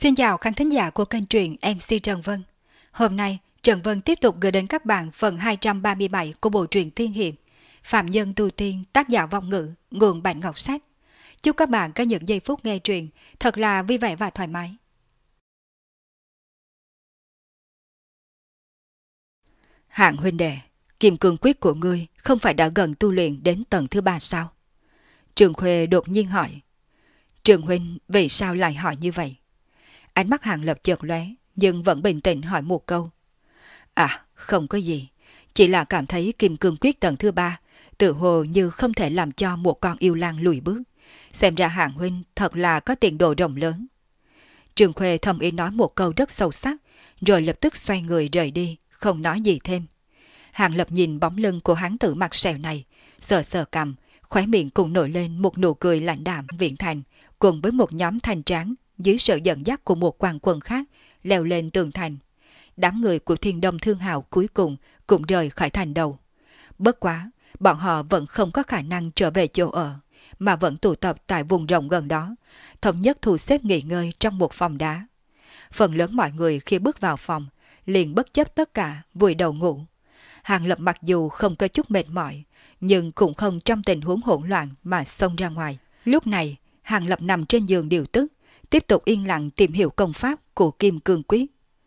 Xin chào khán thính giả của kênh truyện MC Trần Vân. Hôm nay, Trần Vân tiếp tục gửi đến các bạn phần 237 của bộ truyện tiên hiệp Phạm Nhân Tu Tiên, tác giả Vong Ngữ, nguồn Bạch Ngọc Sách. Chúc các bạn có những giây phút nghe truyện thật là vui vẻ và thoải mái. Hạng huynh đệ, kim cương quyết của ngươi không phải đã gần tu luyện đến tầng thứ 3 sao? Trường Khuê đột nhiên hỏi. Trường huynh vì sao lại hỏi như vậy? Ánh mắt Hàng Lập chợt lóe, nhưng vẫn bình tĩnh hỏi một câu. À, không có gì. Chỉ là cảm thấy kim cương quyết tầng thứ 3 tự hồ như không thể làm cho một con yêu lang lùi bước. Xem ra Hàng huynh thật là có tiền đồ rộng lớn. Trường Khuê thầm ý nói một câu rất sâu sắc, rồi lập tức xoay người rời đi, không nói gì thêm. Hàng Lập nhìn bóng lưng của hán tử mặt sẹo này, sờ sờ cằm, khóe miệng cùng nổi lên một nụ cười lạnh đạm viễn thành, cùng với một nhóm thanh tráng dưới sự dẫn dắt của một quan quân khác leo lên tường thành. Đám người của Thiên Đông Thương Hào cuối cùng cũng rời khỏi thành đầu. Bất quá, bọn họ vẫn không có khả năng trở về chỗ ở, mà vẫn tụ tập tại vùng rộng gần đó, thống nhất thu xếp nghỉ ngơi trong một phòng đá. Phần lớn mọi người khi bước vào phòng, liền bất chấp tất cả vùi đầu ngủ. Hàng Lập mặc dù không có chút mệt mỏi, nhưng cũng không trong tình huống hỗn loạn mà xông ra ngoài. Lúc này, Hàng Lập nằm trên giường điều tức, tiếp tục yên lặng tìm hiểu công pháp của Kim Cương Quyết.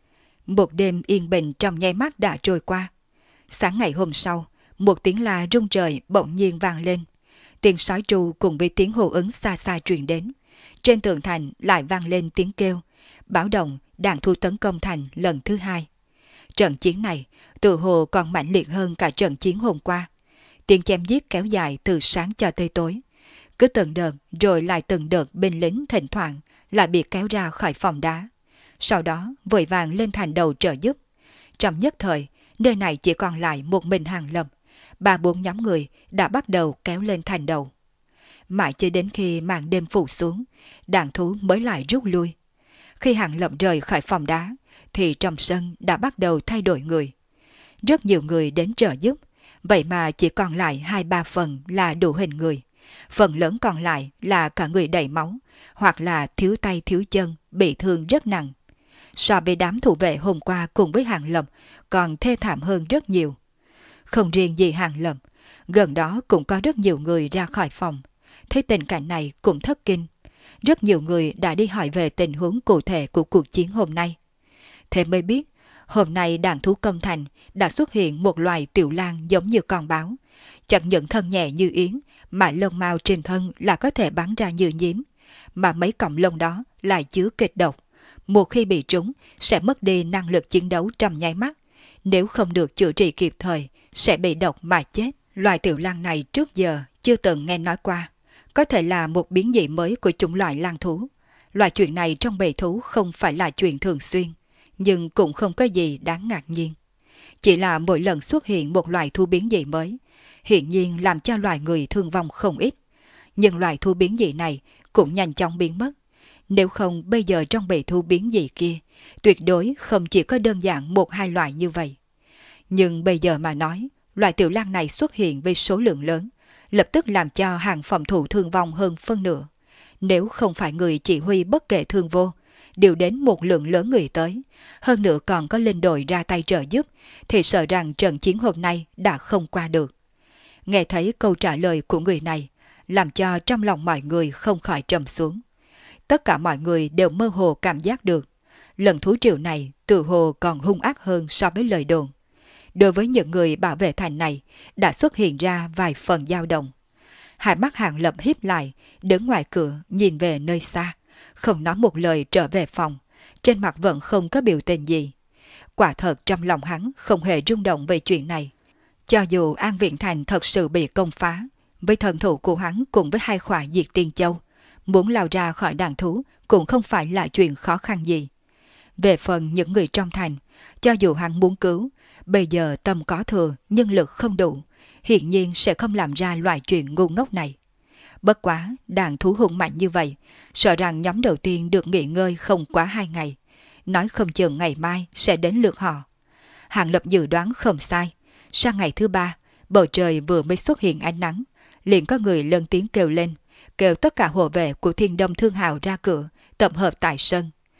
Một đêm yên bình trong nháy mắt đã trôi qua. Sáng ngày hôm sau, một tiếng la rung trời bỗng nhiên vang lên. Tiếng sói tru cùng với tiếng hô ứng xa xa truyền đến. Trên tường thành lại vang lên tiếng kêu, báo động đàn thu tấn công thành lần thứ hai. Trận chiến này tự hồ còn mãnh liệt hơn cả trận chiến hôm qua. Tiếng chém giết kéo dài từ sáng cho tới tối. Cứ từng đợt rồi lại từng đợt binh lính thỉnh thoảng lại bị kéo ra khỏi phòng đá. Sau đó vội vàng lên thành đầu trợ giúp. Trong nhất thời, nơi này chỉ còn lại một mình Hàng Lập. 3-4 nhóm người đã bắt đầu kéo lên thành đầu. Mãi cho đến khi màn đêm phủ xuống, đàn thú mới lại rút lui. Khi Hàng Lập rời khỏi phòng đá, thì trong sân đã bắt đầu thay đổi người. Rất nhiều người đến trợ giúp, vậy mà chỉ còn lại 2-3 phần là đủ hình người. Phần lớn còn lại là cả người đầy máu, hoặc là thiếu tay thiếu chân, bị thương rất nặng. So với đám thủ vệ hôm qua cùng với Hàng Lập còn thê thảm hơn rất nhiều. Không riêng gì Hàng Lập, gần đó cũng có rất nhiều người ra khỏi phòng. Thấy tình cảnh này cũng thất kinh. Rất nhiều người đã đi hỏi về tình huống cụ thể của cuộc chiến hôm nay. Thế mới biết, hôm nay đàn thú công thành đã xuất hiện một loài tiểu lang giống như con báo. Chẳng những thân nhẹ như yến, mà lông mao trên thân là có thể bắn ra như nhím. Mà mấy cọng lông đó lại chứa kịch độc. Một khi bị trúng, sẽ mất đi năng lực chiến đấu trong nháy mắt. Nếu không được chữa trị kịp thời, sẽ bị độc mà chết. Loài tiểu lang này trước giờ chưa từng nghe nói qua. Có thể là một biến dị mới của chủng loại lang thú. Loại chuyện này trong bầy thú không phải là chuyện thường xuyên, nhưng cũng không có gì đáng ngạc nhiên. Chỉ là mỗi lần xuất hiện một loài thú biến dị mới, hiển nhiên làm cho loài người thương vong không ít. Nhưng loài thú biến dị này cũng nhanh chóng biến mất. Nếu không bây giờ trong bầy thú biến dị kia, tuyệt đối không chỉ có đơn giản 1-2 loại như vậy. Nhưng bây giờ mà nói, loài tiểu lang này xuất hiện với số lượng lớn, lập tức làm cho hàng phòng thủ thương vong hơn phân nửa. Nếu không phải người chỉ huy bất kể thương vô, điều đến một lượng lớn người tới, hơn nữa còn có linh đội ra tay trợ giúp, thì sợ rằng trận chiến hôm nay đã không qua được. Nghe thấy câu trả lời của người này, làm cho trong lòng mọi người không khỏi trầm xuống. Tất cả mọi người đều mơ hồ cảm giác được, lần thú triều này tự hồ còn hung ác hơn so với lời đồn. Đối với những người bảo vệ thành này, đã xuất hiện ra vài phần dao động. Hai mắt Hàng Lập híp lại, đứng ngoài cửa nhìn về nơi xa, không nói một lời trở về phòng, trên mặt vẫn không có biểu tình gì. Quả thật trong lòng hắn không hề rung động về chuyện này. Cho dù An Viện Thành thật sự bị công phá, với thần thủ của hắn cùng với 2 khỏa diệt tiên châu, muốn lao ra khỏi đàn thú cũng không phải là chuyện khó khăn gì. Về phần những người trong thành, cho dù hắn muốn cứu, bây giờ tâm có thừa nhân lực không đủ, hiển nhiên sẽ không làm ra loại chuyện ngu ngốc này. Bất quá, đàn thú hung mạnh như vậy, sợ rằng nhóm đầu tiên được nghỉ ngơi không quá 2 ngày. Nói không chừng ngày mai sẽ đến lượt họ. Hàng Lập dự đoán không sai. Sang ngày thứ 3, bầu trời vừa mới xuất hiện ánh nắng, liền có người lớn tiếng kêu lên, kêu tất cả hộ vệ của Thiên Đông Thương Hào ra cửa, tập hợp tại sân.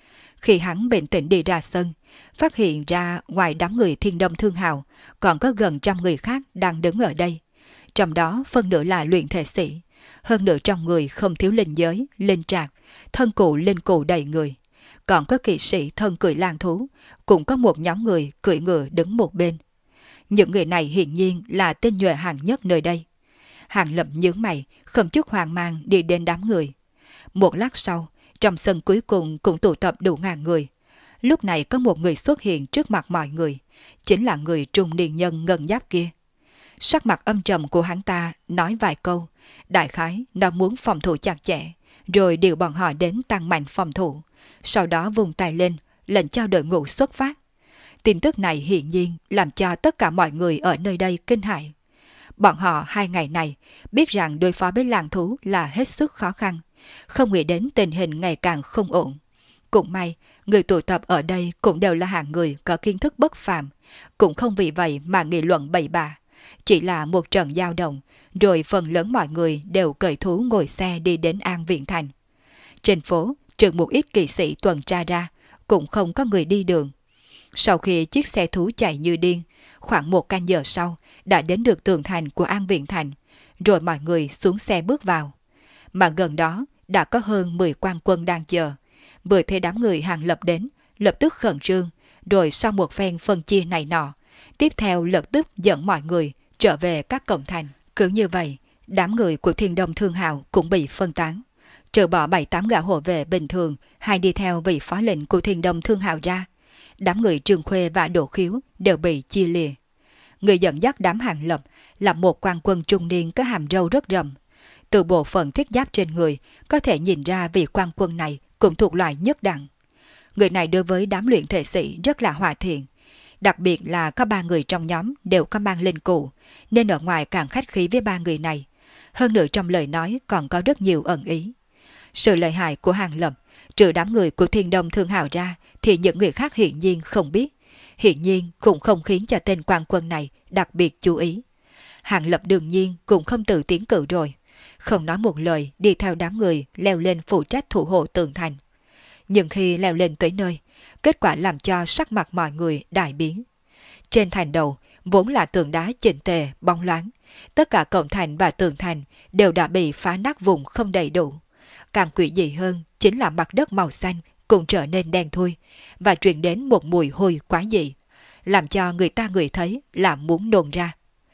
Khi hắn bình tĩnh đi ra sân, phát hiện ra ngoài đám người Thiên Đông Thương Hào, còn có gần trăm người khác đang đứng ở đây. Trong đó phân nửa là luyện thể sĩ, hơn nửa trong người không thiếu linh giới, linh trạc, thân cụ linh cụ đầy người. Còn có kỵ sĩ thân cưỡi lang thú, cũng có một nhóm người cưỡi ngựa đứng một bên. Những người này hiển nhiên là tên nhuệ hạng nhất nơi đây. Hàng Lập nhướng mày, không chút hoang mang đi đến đám người. Một lát sau, trong sân cuối cùng cũng tụ tập đủ ngàn người. Lúc này có một người xuất hiện trước mặt mọi người, chính là người trung niên nhân ngân giáp kia. Sắc mặt âm trầm của hắn ta nói vài câu, đại khái nó muốn phòng thủ chặt chẽ, rồi điều bọn họ đến tăng mạnh phòng thủ. Sau đó vung tay lên, lệnh cho đội ngũ xuất phát. Tin tức này hiển nhiên làm cho tất cả mọi người ở nơi đây kinh hãi. Bọn họ 2 ngày này biết rằng đối phó với lang thú là hết sức khó khăn, không nghĩ đến tình hình ngày càng không ổn. Cũng may, người tụ tập ở đây cũng đều là hạng người có kiến thức bất phàm, cũng không vì vậy mà nghị luận bậy bạ. Chỉ là một trận dao động, rồi phần lớn mọi người đều cởi thú ngồi xe đi đến An Viện Thành. Trên phố, trừ một ít kỵ sĩ tuần tra ra, cũng không có người đi đường. Sau khi chiếc xe thú chạy như điên, khoảng 1 canh giờ sau đã đến được tường thành của An Viện Thành, rồi mọi người xuống xe bước vào. Mà gần đó đã có hơn 10 quan quân đang chờ. Vừa thấy đám người Hàng Lập đến, lập tức khẩn trương, rồi sau một phen phân chia này nọ, tiếp theo lập tức dẫn mọi người trở về các cổng thành. Cứ như vậy, đám người của Thiên Đông Thương Hào cũng bị phân tán. Trừ bỏ 7-8 gã hộ vệ bình thường hay đi theo vị phó lệnh của Thiên Đông Thương Hào ra, đám người Trương Khuê và Đỗ Khiếu đều bị chia lìa. Người dẫn dắt đám Hàng Lập là một quan quân trung niên có hàm râu rất rậm. Từ bộ phận thiết giáp trên người có thể nhìn ra vị quan quân này cũng thuộc loại nhất đẳng. Người này đối với đám luyện thể sĩ rất là hòa thiện. Đặc biệt là có 3 người trong nhóm đều có mang linh cụ, nên ở ngoài càng khách khí với 3 người này. Hơn nữa trong lời nói còn có rất nhiều ẩn ý. Sự lợi hại của Hàng Lập, trừ đám người của Thiên Đông Thương Hào ra, thì những người khác hiển nhiên không biết. Hiển nhiên cũng không khiến cho tên quan quân này đặc biệt chú ý. Hàng Lập đương nhiên cũng không tự tiến cử rồi. Không nói một lời đi theo đám người leo lên phụ trách thủ hộ tường thành. Nhưng khi leo lên tới nơi, kết quả làm cho sắc mặt mọi người đại biến. Trên thành đầu vốn là tường đá chỉnh tề, bóng loáng. Tất cả cổng thành và tường thành đều đã bị phá nát vùng không đầy đủ. Càng quỷ dị hơn chính là mặt đất màu xanh cũng trở nên đen thui và truyền đến một mùi hôi quá dị, làm cho người ta ngửi thấy là muốn nôn ra.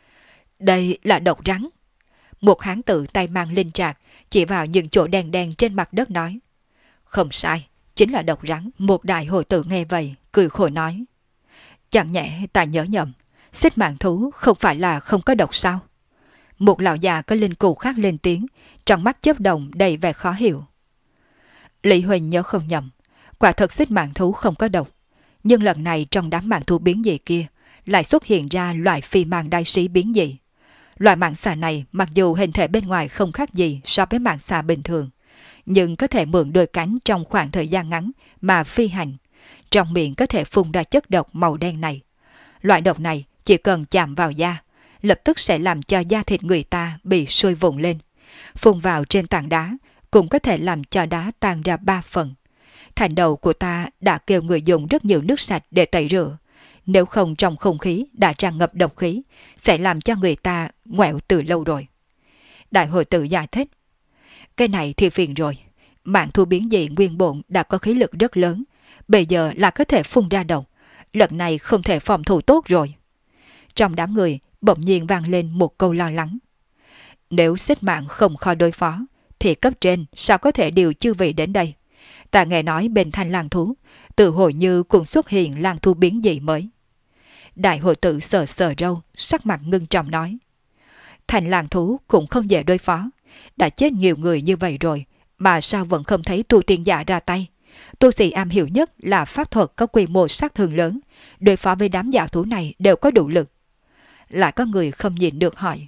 Đây là độc rắn. Một hán tử tay mang linh trạc chỉ vào những chỗ đen đen trên mặt đất nói. Không sai, chính là độc rắn. Một đại hội tử nghe vậy, cười khổ nói. Chẳng nhẽ ta nhớ nhầm, xích mạng thú không phải là không có độc sao? Một lão già có linh cụ khác lên tiếng, trong mắt chớp động đầy vẻ khó hiểu. Lý Huỳnh nhớ không nhầm, quả thật xích mạng thú không có độc. Nhưng lần này trong đám mạng thú biến dị kia, lại xuất hiện ra loại phi màng đai sĩ biến dị. Loại mãng xà này mặc dù hình thể bên ngoài không khác gì so với mãng xà bình thường, nhưng có thể mượn đôi cánh trong khoảng thời gian ngắn mà phi hành. Trong miệng có thể phun ra chất độc màu đen này. Loại độc này chỉ cần chạm vào da, lập tức sẽ làm cho da thịt người ta bị sôi vụng lên. Phun vào trên tảng đá cũng có thể làm cho đá tan ra 3 phần. Thành đầu của ta đã kêu người dùng rất nhiều nước sạch để tẩy rửa. Nếu không trong không khí đã tràn ngập độc khí, sẽ làm cho người ta ngoẹo từ lâu rồi. Đại hội tử giải thích. Cái này thì phiền rồi. Mạng thú biến dị nguyên bổn đã có khí lực rất lớn. Bây giờ là có thể phun ra độc. Lần này không thể phòng thủ tốt rồi. Trong đám người bỗng nhiên vang lên một câu lo lắng. Nếu xích mạng không khó đối phó, thì cấp trên sao có thể điều chư vị đến đây? Ta nghe nói bên thanh lang thú, từ hồi như cũng xuất hiện lang thú biến dị mới. Đại hội tử sờ sờ râu, sắc mặt ngưng trọng nói. Thanh lang thú cũng không dễ đối phó, đã chết nhiều người như vậy rồi, mà sao vẫn không thấy tu tiên giả ra tay? Tu sĩ am hiểu nhất là pháp thuật có quy mô sát thương lớn, đối phó với đám giả thú này đều có đủ lực. Lại có người không nhìn được hỏi.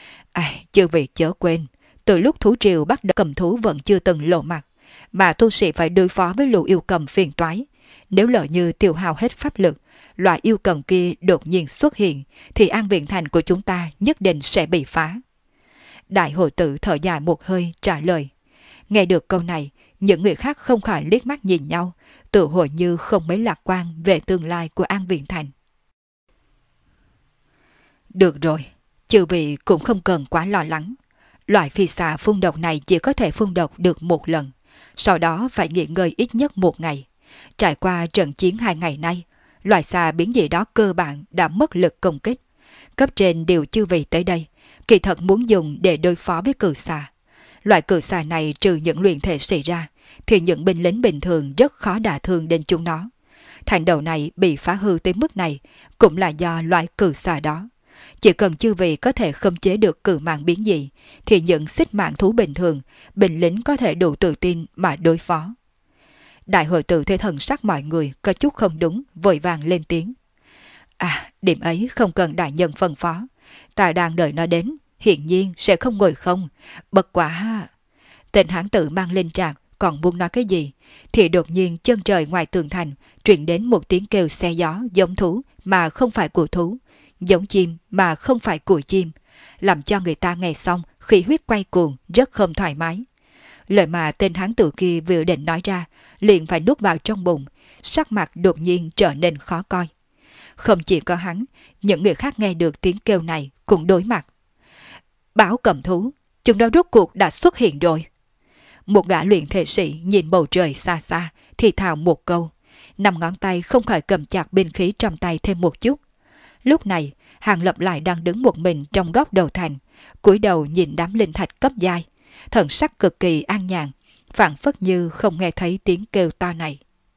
Chư vị chớ quên, từ lúc thú triều bắt đầu cầm thú vẫn chưa từng lộ mặt, mà tu sĩ phải đối phó với lũ yêu cầm phiền toái. Nếu lỡ như tiêu hao hết pháp lực, loại yêu cầm kia đột nhiên xuất hiện, thì An Viện Thành của chúng ta nhất định sẽ bị phá. Đại hội tử thở dài một hơi trả lời. Nghe được câu này, Những người khác không khỏi liếc mắt nhìn nhau, tự hồ như không mấy lạc quan về tương lai của An Viễn Thành. Được rồi, chư vị cũng không cần quá lo lắng. Loại phi xà phun độc này chỉ có thể phun độc được một lần, sau đó phải nghỉ ngơi ít nhất một ngày. Trải qua trận chiến 2 ngày nay, loại xà biến dị đó cơ bản đã mất lực công kích. Cấp trên điều chư vị tới đây, kỳ thật muốn dùng để đối phó với cử xà. Loại cử xà này trừ những luyện thể sĩ ra, thì những binh lính bình thường rất khó đả thương đến chúng nó. Thành đầu này bị phá hư tới mức này cũng là do loại cử xà đó. Chỉ cần chư vị có thể khống chế được cử mạng biến dị, thì những xích mạng thú bình thường, binh lính có thể đủ tự tin mà đối phó. Đại hội tử thấy thần sắc mọi người có chút không đúng, vội vàng lên tiếng. Điểm ấy không cần đại nhân phân phó. Ta đang đợi nó đến, hiển nhiên sẽ không ngồi không. Bất quá. Tên hán tử mang lên trạc còn muốn nói cái gì, thì đột nhiên chân trời ngoài tường thành truyền đến một tiếng kêu xe gió giống thú mà không phải của thú, giống chim mà không phải của chim, làm cho người ta nghe xong khí huyết quay cuồng, rất không thoải mái. Lời mà tên hán tử kia vừa định nói ra, liền phải nuốt vào trong bụng, sắc mặt đột nhiên trở nên khó coi. Không chỉ có hắn, những người khác nghe được tiếng kêu này cũng đối mặt. Báo cầm thú, chúng nó rốt cuộc đã xuất hiện rồi. Một gã luyện thể sĩ nhìn bầu trời xa xa, thì thào một câu. 5 ngón tay không khỏi cầm chặt binh khí trong tay thêm một chút. Lúc này, Hàng Lập lại đang đứng một mình trong góc đầu thành, cúi đầu nhìn đám linh thạch cấp giai, thần sắc cực kỳ an nhàn, phảng phất như không nghe thấy tiếng kêu to này.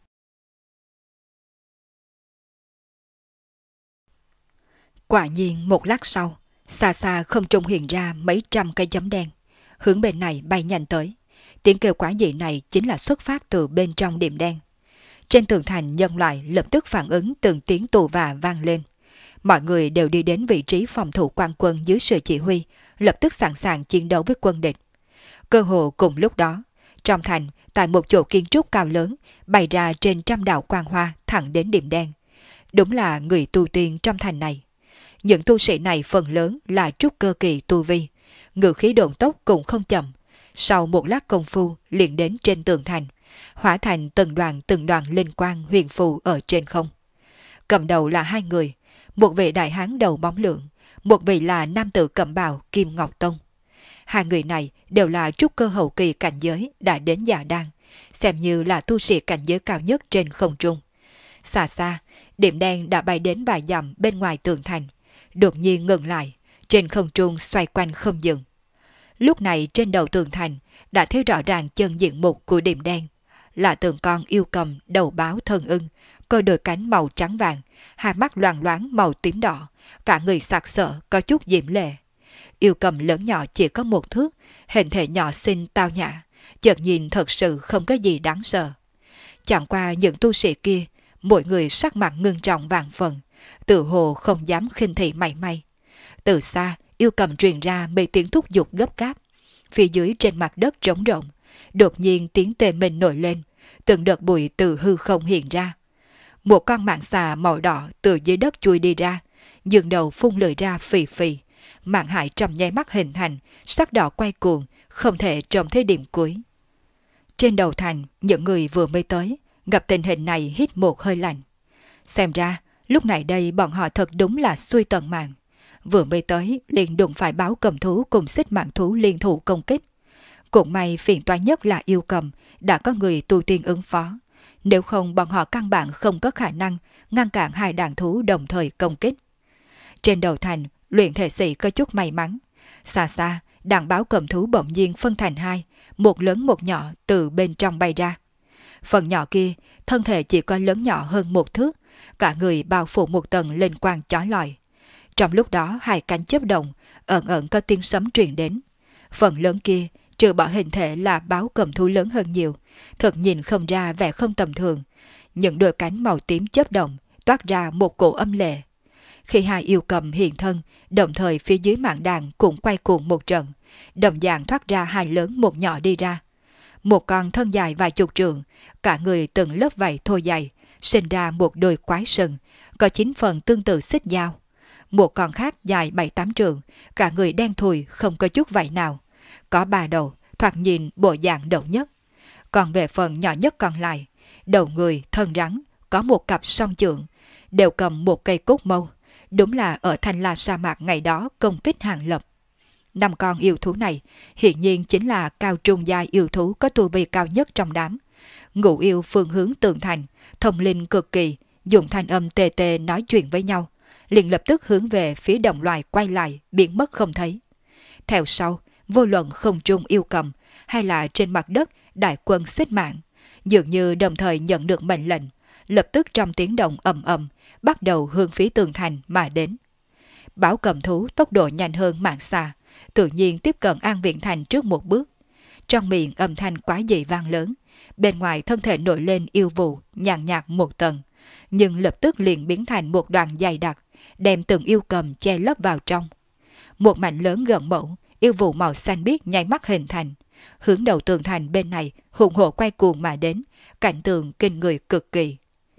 Quả nhiên một lát sau, xa xa không trung hiện ra mấy trăm cây chấm đen, hướng bên này bay nhanh tới. Tiếng kêu quái dị này chính là xuất phát từ bên trong điểm đen. Trên tường thành nhân loại lập tức phản ứng, từng tiếng tù và vang lên. Mọi người đều đi đến vị trí phòng thủ quan quân dưới sự chỉ huy, lập tức sẵn sàng chiến đấu với quân địch. Cơ hồ cùng lúc đó, trong thành, tại một chỗ kiến trúc cao lớn, bày ra trên trăm đạo quang hoa thẳng đến điểm đen. Đúng là người tu tiên trong thành này. Những tu sĩ này phần lớn là trúc cơ kỳ tu vi, ngự khí độn tốc cũng không chậm. Sau một lát công phu liền đến trên tường thành, hóa thành từng đoàn linh quang huyền phù ở trên không. Cầm đầu là 2 người, một vị đại hán đầu bóng lượng, một vị là nam tử cẩm bào Kim Ngọc Tông. 2 người này đều là trúc cơ hậu kỳ cảnh giới đã đến già đan, xem như là tu sĩ cảnh giới cao nhất trên không trung. Xa xa, điểm đen đã bay đến vài dặm bên ngoài tường thành, đột nhiên ngừng lại, trên không trung xoay quanh không dừng. Lúc này trên đầu tường thành đã thấy rõ ràng chân diện mục của điểm đen, là tượng con yêu cầm đầu báo thân ưng, có đôi cánh màu trắng vàng, hai mắt loang loáng màu tím đỏ, cả người sặc sỡ có chút diễm lệ. Yêu cầm lớn nhỏ chỉ có 1 thước, hình thể nhỏ xinh tao nhã, chợt nhìn thật sự không có gì đáng sợ. Chẳng qua những tu sĩ kia, mỗi người sắc mặt ngưng trọng vạn phần, tự hồ không dám khinh thị mảy may. Từ xa, yêu cầm truyền ra mấy tiếng thúc giục gấp gáp. Phía dưới trên mặt đất trống rộng, đột nhiên tiếng tê minh nổi lên, từng đợt bụi từ hư không hiện ra. Một con mãng xà màu đỏ từ dưới đất chui đi ra, dường đầu phun lưỡi ra phì phì. Mãng hại trong nháy mắt hình thành, sắc đỏ quay cuồng, không thể trông thấy điểm cuối. Trên đầu thành, những người vừa mới tới, gặp tình hình này hít một hơi lạnh. Xem ra, lúc này đây bọn họ thật đúng là xui tận mạng. Vừa mới tới, liền đụng phải báo cầm thú cùng xích mạng thú liên thủ công kích. Cũng may phiền toái nhất là yêu cầm, đã có người tu tiên ứng phó. Nếu không bọn họ căn bản không có khả năng ngăn cản 2 đàn thú đồng thời công kích. Trên đầu thành, luyện thể sĩ có chút may mắn. Xa xa, đàn báo cầm thú bỗng nhiên phân thành 2, một lớn một nhỏ từ bên trong bay ra. Phần nhỏ kia, thân thể chỉ có lớn nhỏ hơn 1 thước, cả người bao phủ một tầng linh quang chói lọi. Trong lúc đó 2 cánh chớp động, ẩn ẩn có tiếng sấm truyền đến. Phần lớn kia, trừ bỏ hình thể là báo cầm thú lớn hơn nhiều, thật nhìn không ra vẻ không tầm thường. Những đôi cánh màu tím chớp động, toát ra một cổ âm lệ. Khi 2 yêu cầm hiện thân, đồng thời phía dưới mạng đàn cũng quay cuồng một trận, đồng dạng thoát ra 2 lớn một nhỏ đi ra. Một con thân dài vài chục trượng, cả người từng lớp vảy thô dày, sinh ra một đôi quái sừng, có 9 phần tương tự xích dao. Một con khác dài 7-8 trượng, cả người đen thùi không có chút vảy nào, có 3 đầu, thoạt nhìn bộ dạng đậu nhất. Còn về phần nhỏ nhất còn lại, đầu người, thân rắn, có một cặp song chưởng, đều cầm một cây cốt mâu. Đúng là ở Thanh La sa mạc ngày đó công kích Hàng Lập. 5 con yêu thú này hiển nhiên chính là cao trung giai yêu thú có tu vi cao nhất trong đám. Ngũ yêu phương hướng tường thành, thông linh cực kỳ, dùng thanh âm tê tê nói chuyện với nhau, liền lập tức hướng về phía đồng loài quay lại, biến mất không thấy. Theo sau, vô luận không trung yêu cầm hay là trên mặt đất đại quân xích mạng, dường như đồng thời nhận được mệnh lệnh, lập tức trong tiếng động ầm ầm bắt đầu hướng phía tường thành mà đến. Bảo cầm thú tốc độ nhanh hơn mạng xà, tự nhiên tiếp cận An Viện Thành trước một bước. Trong miệng âm thanh quái dị vang lớn, bên ngoài thân thể nổi lên yêu vụ nhàn nhạt một tầng, nhưng lập tức liền biến thành một đoàn dày đặc, đem từng yêu cầm che lấp vào trong. Một mảnh lớn gần mẫu, yêu vụ màu xanh biếc nháy mắt hình thành, hướng đầu tường thành bên này hùng hổ quay cuồng mà đến, cảnh tượng kinh người cực kỳ.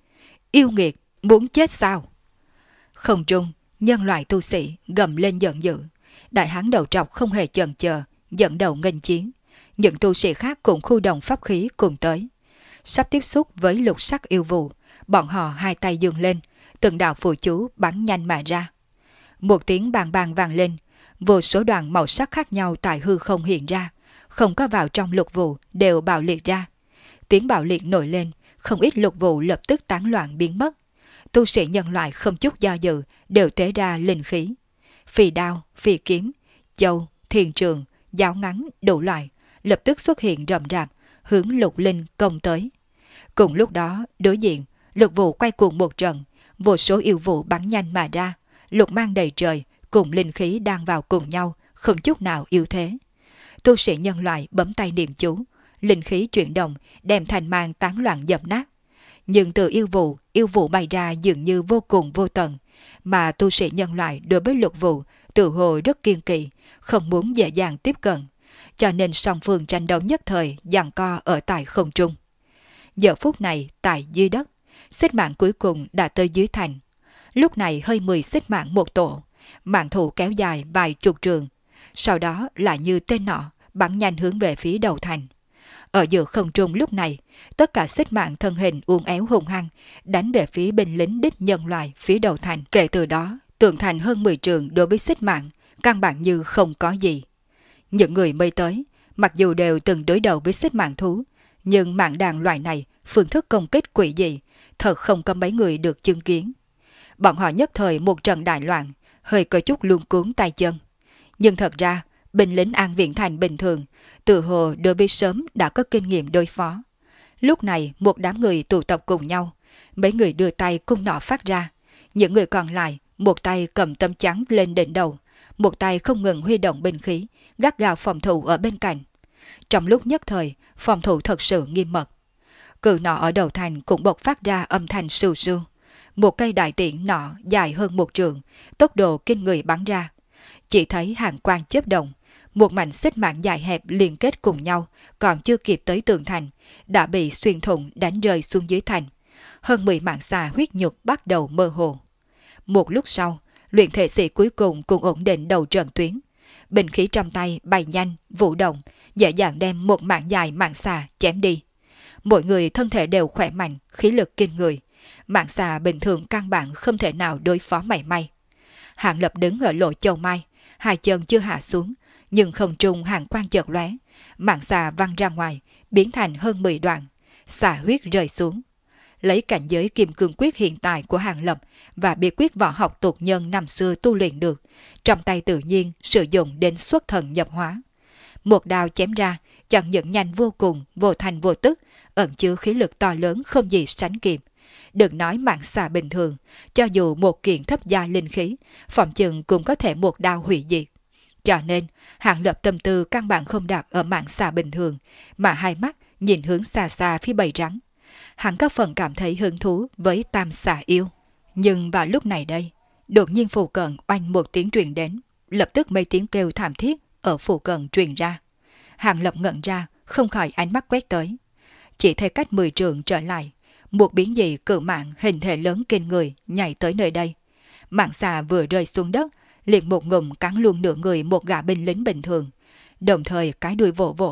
Yêu nghiệt, muốn chết sao? Không trung, nhân loại tu sĩ gầm lên giận dữ. Đại hán đầu trọc không hề chần chờ, dẫn đầu nghênh chiến. Những tu sĩ khác cũng khu động pháp khí cùng tới. Sắp tiếp xúc với lục sắc yêu vụ, bọn họ hai tay giương lên, từng đạo phù chú bắn nhanh mà ra. Một tiếng bang bang vang lên, vô số đoàn màu sắc khác nhau tại hư không hiện ra, không có vào trong lục vụ đều bạo liệt ra. Tiếng bạo liệt nổi lên, không ít lục vụ lập tức tán loạn biến mất. Tu sĩ nhân loại không chút do dự đều tế ra linh khí. Phì đao, phì kiếm, châu, thiền trường, giáo ngắn, đủ loại, lập tức xuất hiện rầm rạp, hướng lục linh công tới. Cùng lúc đó, đối diện, lục vụ quay cuồng một trận, vô số yêu vụ bắn nhanh mà ra, lục mang đầy trời, cùng linh khí đang vào cùng nhau, không chút nào yếu thế. Tu sĩ nhân loại bấm tay niệm chú, linh khí chuyển động, đem thành mang tán loạn dập nát. Nhưng từ yêu vụ bay ra dường như vô cùng vô tận, mà tu sĩ nhân loại đối với lục vụ tự hồ rất kiên kỵ, không muốn dễ dàng tiếp cận, cho nên song phương tranh đấu nhất thời giằng co ở tại không trung. Giờ phút này tại dưới đất, xích mạng cuối cùng đã tới dưới thành. Lúc này hơi 10 xích mạng một tổ, mạng thủ kéo dài vài chục trường, sau đó lại như tên nọ bắn nhanh hướng về phía đầu thành. Ở giữa không trung lúc này, tất cả xích mạng thân hình uốn éo hung hăng, đánh về phía binh lính đích nhân loại phía đầu thành. Kể từ đó, tường thành hơn 10 trường đối với xích mạng, căn bản như không có gì. Những người mới tới, mặc dù đều từng đối đầu với xích mạng thú, nhưng mạng đàn loại này, phương thức công kích quỷ dị, thật không có mấy người được chứng kiến. Bọn họ nhất thời một trận đại loạn, hơi có chút luống cuống tay chân. Nhưng thật ra, binh lính An Viện Thành bình thường, tự hồ đối với sớm đã có kinh nghiệm đối phó. Lúc này một đám người tụ tập cùng nhau, mấy người đưa tay cung nỏ phát ra, những người còn lại một tay cầm tấm chắn lên đỉnh đầu, một tay không ngừng huy động binh khí, gắt gao phòng thủ ở bên cạnh. Trong lúc nhất thời, phòng thủ thật sự nghiêm mật. Cự nỏ ở đầu thành cũng bộc phát ra âm thanh sưu sưu. Một cây đại tiễn nỏ dài hơn một trượng, tốc độ kinh người bắn ra. Chỉ thấy hàng quang chớp động, một mảnh xích mạng dài hẹp liên kết cùng nhau, còn chưa kịp tới tường thành, đã bị xuyên thủng đánh rơi xuống dưới thành. Hơn 10 mạng xà huyết nhục bắt đầu mơ hồ. Một lúc sau, luyện thể sĩ cuối cùng cũng ổn định đầu trận tuyến. Binh khí trong tay bay nhanh, vũ động, dễ dàng đem một mạng dài mạng xà chém đi. Mỗi người thân thể đều khỏe mạnh, khí lực kinh người. Mạng xà bình thường căn bản không thể nào đối phó mảy may. Hạng Lập đứng ở lỗ châu mai, hai chân chưa hạ xuống, nhưng không trung hàng quang chợt lóe, mạng xà văng ra ngoài, biến thành hơn 10 đoạn, xà huyết rơi xuống. Lấy cảnh giới kim cương quyết hiện tại của Hạng Lập và bí quyết võ học tục nhân năm xưa tu luyện được, trong tay tự nhiên sử dụng đến xuất thần nhập hóa. Một đao chém ra, chẳng những nhanh vô cùng, vô thành vô tức, ẩn chứa khí lực to lớn không gì sánh kịp. Đừng nói mạng xà bình thường, cho dù một kiện thấp gia linh khí, phòng chừng cũng có thể một đao hủy diệt. Cho nên, Hạng Lập tâm tư căn bản không đặt ở mạng xà bình thường, mà hai mắt nhìn hướng xa xa phía bầy rắn. Hắn có phần cảm thấy hứng thú với tam xà yêu. Nhưng vào lúc này đây, đột nhiên phụ cận oanh một tiếng truyền đến, lập tức mấy tiếng kêu thảm thiết ở phụ cận truyền ra. Hạng Lập ngẩn ra, không khỏi ánh mắt quét tới. Chỉ thấy cách 10 trượng trở lại, một biến dị cự mạng hình thể lớn kinh người nhảy tới nơi đây. Mạng xà vừa rơi xuống đất, liền một ngụm cắn luôn nửa người một gã binh lính bình thường. Đồng thời cái đuôi vỗ vỗ,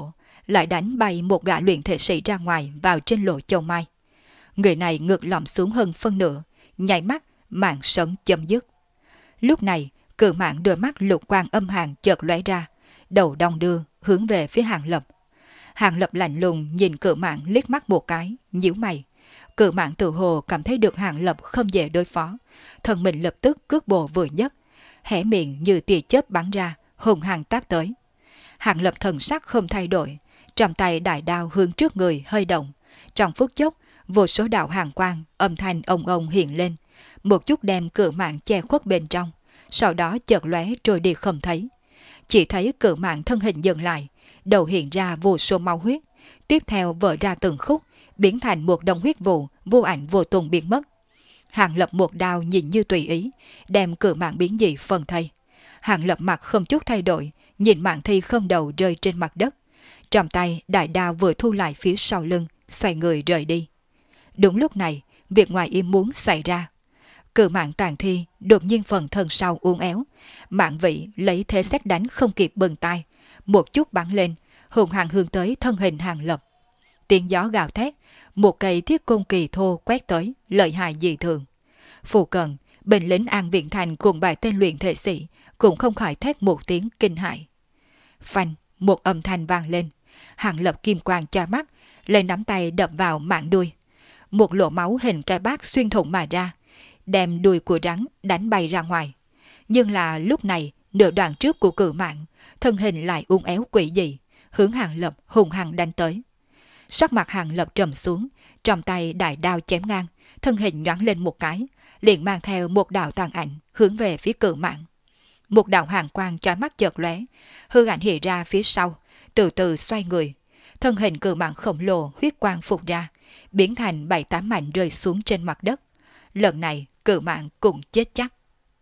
lại đánh bay một gã luyện thể sĩ ra ngoài vào trên lỗ châu mai. Người này ngược lõm xuống hơn phân nửa, nháy mắt mạng sống chấm dứt. Lúc này, Cự Mãng đôi mắt lục quang âm hàn chợt lóe ra, đầu đong đưa hướng về phía Hàng Lập. Hàng Lập lạnh lùng nhìn Cự Mãng liếc mắt một cái, nhíu mày. Cự Mãng tự hồ cảm thấy được Hàng Lập không dễ đối phó, thân mình lập tức cước bộ vừa nhấc, hé miệng như tia chớp bắn ra, hùng hăng táp tới. Hàng Lập thần sắc không thay đổi, trong tay đại đao hướng trước người hơi động. Trong phút chốc, vô số đạo hàng quang, âm thanh ông ông hiện lên, một chút đem Cự Mãng che khuất bên trong, sau đó chợt lóe trôi đi không thấy. Chỉ thấy Cự Mãng thân hình dừng lại, đầu hiện ra vô số máu huyết, tiếp theo vỡ ra từng khúc, biến thành một đống huyết vụ vô ảnh vô tung biến mất. Hàng Lập một đao nhìn như tùy ý, đem Cự Mãng biến dị phân thây. Hàng Lập mặt không chút thay đổi, nhìn Mãng thi không đầu rơi trên mặt đất. Trong tay đại đao vừa thu lại phía sau lưng, xoay người rời đi. Đúng lúc này, việc ngoài ý muốn xảy ra. Cự Mãng tàn thi đột nhiên phần thân sau uốn éo, Mãng Vĩ lấy thế xét đánh không kịp bừng tay, một chút bắn lên, hùng hăng hướng tới thân hình Hàng Lập. Tiếng gió gào thét, một cây thiết côn kỳ thô quét tới, lợi hại dị thường. Phù cận, binh lính An Viện Thành cùng bài tên luyện thể sĩ cũng không khỏi thét một tiếng kinh hãi. Phanh, một âm thanh vang lên, Hàng Lập kim quang tra mắt, lên nắm tay đập vào mảng đuôi. Một lỗ máu hình cái bát xuyên thủng mà ra, đem đuôi của rắn đánh bay ra ngoài. Nhưng là lúc này, nửa đoạn trước của Cự Mãng, thân hình lại uốn éo quỷ dị, hướng Hàng Lập hùng hăng đánh tới. Sắc mặt Hàng Lập trầm xuống, trong tay đại đao chém ngang, thân hình nhoáng lên một cái, liền mang theo một đạo tàn ảnh hướng về phía Cự Mãng. Một đạo hàn quang chói mắt chợt lóe, hư ảnh hiện ra phía sau, từ từ xoay người. Thân hình Cự Mãng khổng lồ huyết quang phụt ra, biến thành 7-8 mảnh rơi xuống trên mặt đất. Lần này Cự Mãng cũng chết chắc.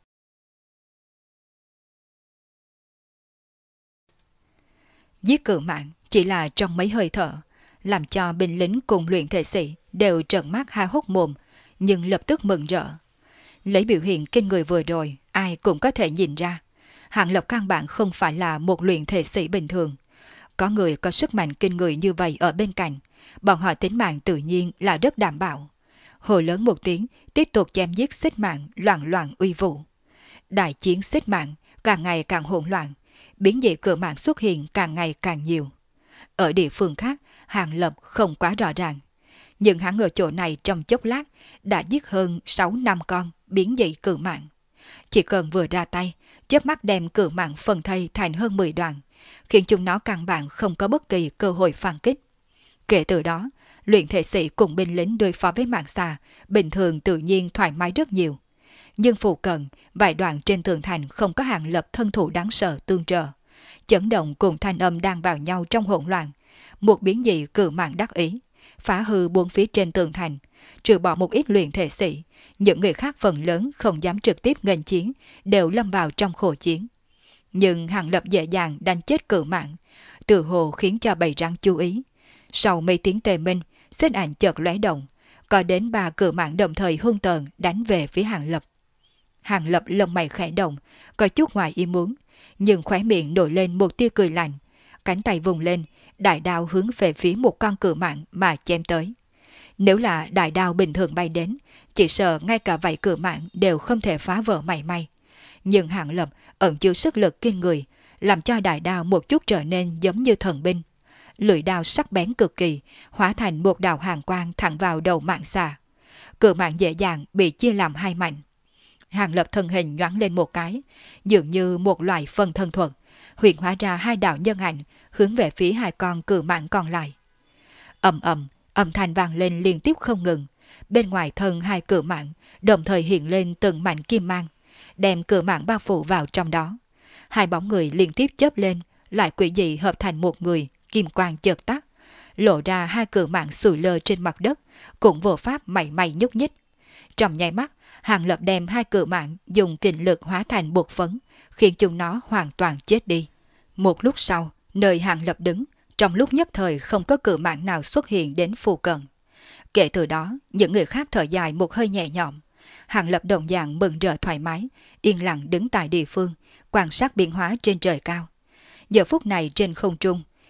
Giết Cự Mãng chỉ là trong mấy hơi thở, làm cho binh lính cùng luyện thể sĩ đều trợn mắt há hốc mồm, nhưng lập tức mừng rỡ. Lấy biểu hiện kinh người vừa rồi, ai cũng có thể nhìn ra, Hàng Lập căn bản không phải là một luyện thể sĩ bình thường. Có người có sức mạnh kinh người như vậy ở bên cạnh, bọn họ tính mạng tự nhiên là rất đảm bảo. Hồ lớn một tiếng, tiếp tục chém giết xích mạng loạn loạn uy vũ. Đại chiến xích mạng càng ngày càng hỗn loạn, biến dị Cự Mãng xuất hiện càng ngày càng nhiều. Ở địa phương khác, Hàng Lập không quá rõ ràng, nhưng hắn ở chỗ này trong chốc lát đã giết hơn 6-5 con biến dị Cự Mãng. Chỉ cần vừa ra tay, chớp mắt đem Cự Mãng phân thây thành hơn 10 đoạn, khiến chúng nó căn bản không có bất kỳ cơ hội phản kích. Kể từ đó, luyện thể sĩ cùng binh lính đối phó với mạng xà bình thường tự nhiên thoải mái rất nhiều. Nhưng phụ cận, vài đoạn trên tường thành không có Hàng Lập thân thủ đáng sợ tương trợ. Chấn động cùng thanh âm đang vào nhau trong hỗn loạn. Một biến dị Cự Mãng đắc ý, phá hư bốn phía trên tường thành, trừ bỏ một ít luyện thể sĩ, những người khác phần lớn không dám trực tiếp nghênh chiến, đều lâm vào trong khổ chiến. Nhưng Hàng Lập dễ dàng đánh chết Cự Mãng, tự hồ khiến cho bầy rắn chú ý. Sau mấy tiếng tề minh, xích ảnh chợt lóe động, có đến 3 Cự Mãng đồng thời hung tợn đánh về phía Hàng Lập. Hàng Lập lông mày khẽ động, có chút ngoài ý muốn, nhưng khóe miệng nổi lên một tia cười lạnh, cánh tay vùng lên, đại đao hướng về phía một con Cự Mãng mà chém tới. Nếu là đại đao bình thường bay đến, chỉ sợ ngay cả vậy Cự Mãng đều không thể phá vỡ mảy may. Nhưng Hàng Lập ẩn chứa sức lực kinh người, làm cho đại đao một chút trở nên giống như thần binh. Lưỡi đao sắc bén cực kỳ, hóa thành một đạo hàn quang thẳng vào đầu mãng xà. Cự Mãng dễ dàng bị chia làm hai mảnh. Hàng Lập thân hình nhoáng lên một cái, dường như một loại phân thân thuật, huyễn hóa ra 2 đạo nhân ảnh hướng về phía 2 con Cự Mãng còn lại. Ầm ầm, âm thanh vang lên liên tiếp không ngừng. Bên ngoài thân 2 Cự Mãng đồng thời hiện lên từng mảnh kim mang, đem Cự Mãng bao phủ vào trong đó. 2 bóng người liên tiếp chớp lên, lại quỷ dị hợp thành một người, kim quang chợt tắt, lộ ra 2 Cự Mãng sủi lơ trên mặt đất, cũng vô pháp mảy may nhúc nhích. Trong nháy mắt, Hàng Lập đem 2 Cự Mãng dùng kình lực hóa thành bột phấn, khiến chúng nó hoàn toàn chết đi. Một lúc sau, nơi Hàng Lập đứng, trong lúc nhất thời không có Cự Mãng nào xuất hiện đến phụ cận. Kể từ đó, những người khác thở dài một hơi nhẹ nhõm. Hàng Lập đồng dạng mừng rỡ thoải mái, yên lặng đứng tại địa phương, quan sát biến hóa trên trời cao. Giờ phút này trên không trung,